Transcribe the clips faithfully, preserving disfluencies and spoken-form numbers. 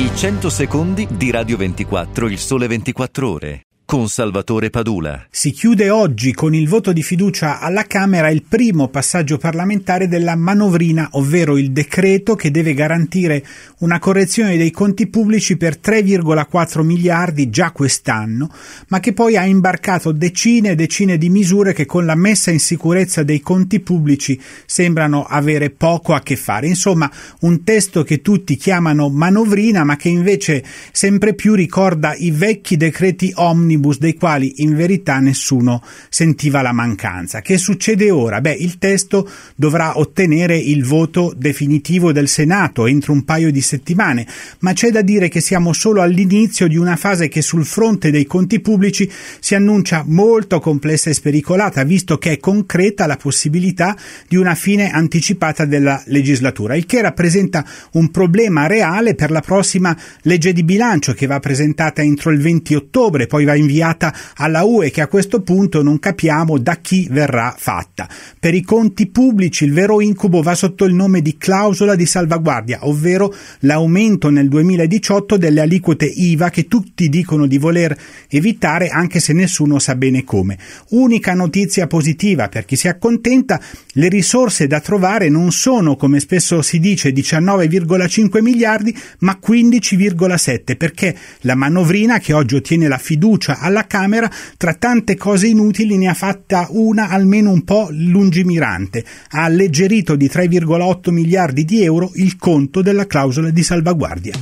I cento secondi di Radio ventiquattro, il Sole ventiquattro Ore, con Salvatore Padula. Si chiude oggi con il voto di fiducia alla Camera il primo passaggio parlamentare della manovrina, ovvero il decreto che deve garantire una correzione dei conti pubblici per tre virgola quattro miliardi già quest'anno, ma che poi ha imbarcato decine e decine di misure che con la messa in sicurezza dei conti pubblici sembrano avere poco a che fare. Insomma, un testo che tutti chiamano manovrina, ma che invece sempre più ricorda i vecchi decreti omnibus dei quali in verità nessuno sentiva la mancanza. Che succede ora? Beh, il testo dovrà ottenere il voto definitivo del Senato entro un paio di settimane, ma c'è da dire che siamo solo all'inizio di una fase che sul fronte dei conti pubblici si annuncia molto complessa e spericolata, visto che è concreta la possibilità di una fine anticipata della legislatura, il che rappresenta un problema reale per la prossima legge di bilancio che va presentata entro il venti ottobre, poi va inviata alla U E, che a questo punto non capiamo da chi verrà fatta. Per i conti pubblici il vero incubo va sotto il nome di clausola di salvaguardia, ovvero l'aumento nel duemiladiciotto delle aliquote I V A che tutti dicono di voler evitare, anche se nessuno sa bene come. Unica notizia positiva per chi si accontenta: le risorse da trovare non sono, come spesso si dice, diciannove virgola cinque miliardi, ma quindici virgola sette, perché la manovrina, che oggi ottiene la fiducia alla Camera, tra tante cose inutili ne ha fatta una almeno un po' lungimirante: ha alleggerito di tre virgola otto miliardi di euro il conto della clausola di salvaguardia.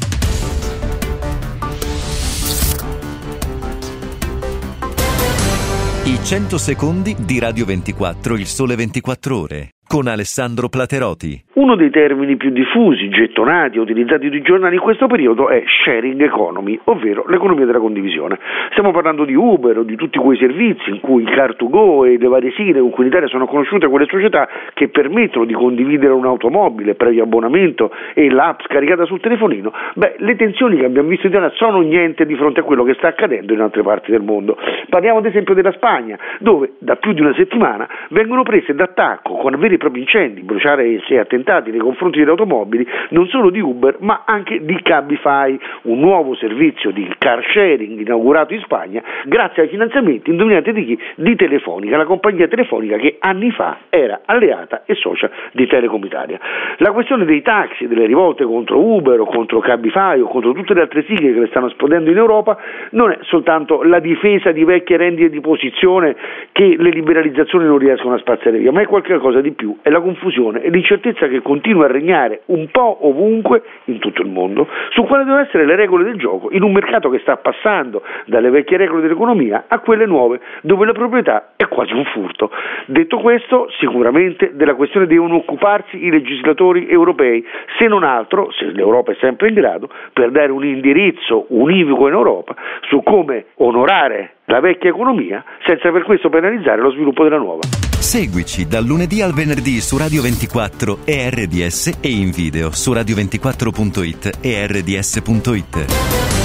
I cento secondi di Radio ventiquattro, il Sole ventiquattro Ore, con Alessandro Plateroti. Uno dei termini più diffusi, gettonati e utilizzati sui giornali in questo periodo è sharing economy, ovvero l'economia della condivisione. Stiamo parlando di Uber o di tutti quei servizi in cui car to go e le varie sigle con cui in Italia sono conosciute quelle società che permettono di condividere un'automobile previo abbonamento e l'app scaricata sul telefonino. Beh, le tensioni che abbiamo visto in Italia sono niente di fronte a quello che sta accadendo in altre parti del mondo. Parliamo ad esempio della Spagna, dove da più di una settimana vengono prese d'attacco con veri e propri incendi, bruciare e attentati nei confronti delle automobili, non solo di Uber ma anche di Cabify, un nuovo servizio di car sharing inaugurato in Spagna grazie ai finanziamenti, indovinate di chi? Di Telefonica, la compagnia telefonica che anni fa era alleata e socia di Telecom Italia. La questione dei taxi, delle rivolte contro Uber o contro Cabify o contro tutte le altre sigle che le stanno esplodendo in Europa non è soltanto la difesa di vecchie rendite di posizione che le liberalizzazioni non riescono a spazzare via, ma è qualcosa di più, è la confusione e l'incertezza che continua a regnare un po' ovunque in tutto il mondo su quali devono essere le regole del gioco in un mercato che sta passando dalle vecchie regole dell'economia a quelle nuove dove la proprietà è quasi un furto. Detto questo, sicuramente della questione devono occuparsi i legislatori europei, se non altro, se l'Europa è sempre in grado, per dare un indirizzo univoco in Europa su come onorare la vecchia economia senza per questo penalizzare lo sviluppo della nuova. Seguici dal lunedì al venerdì su Radio ventiquattro e R D S e in video su radio ventiquattro punto it e R D S punto it.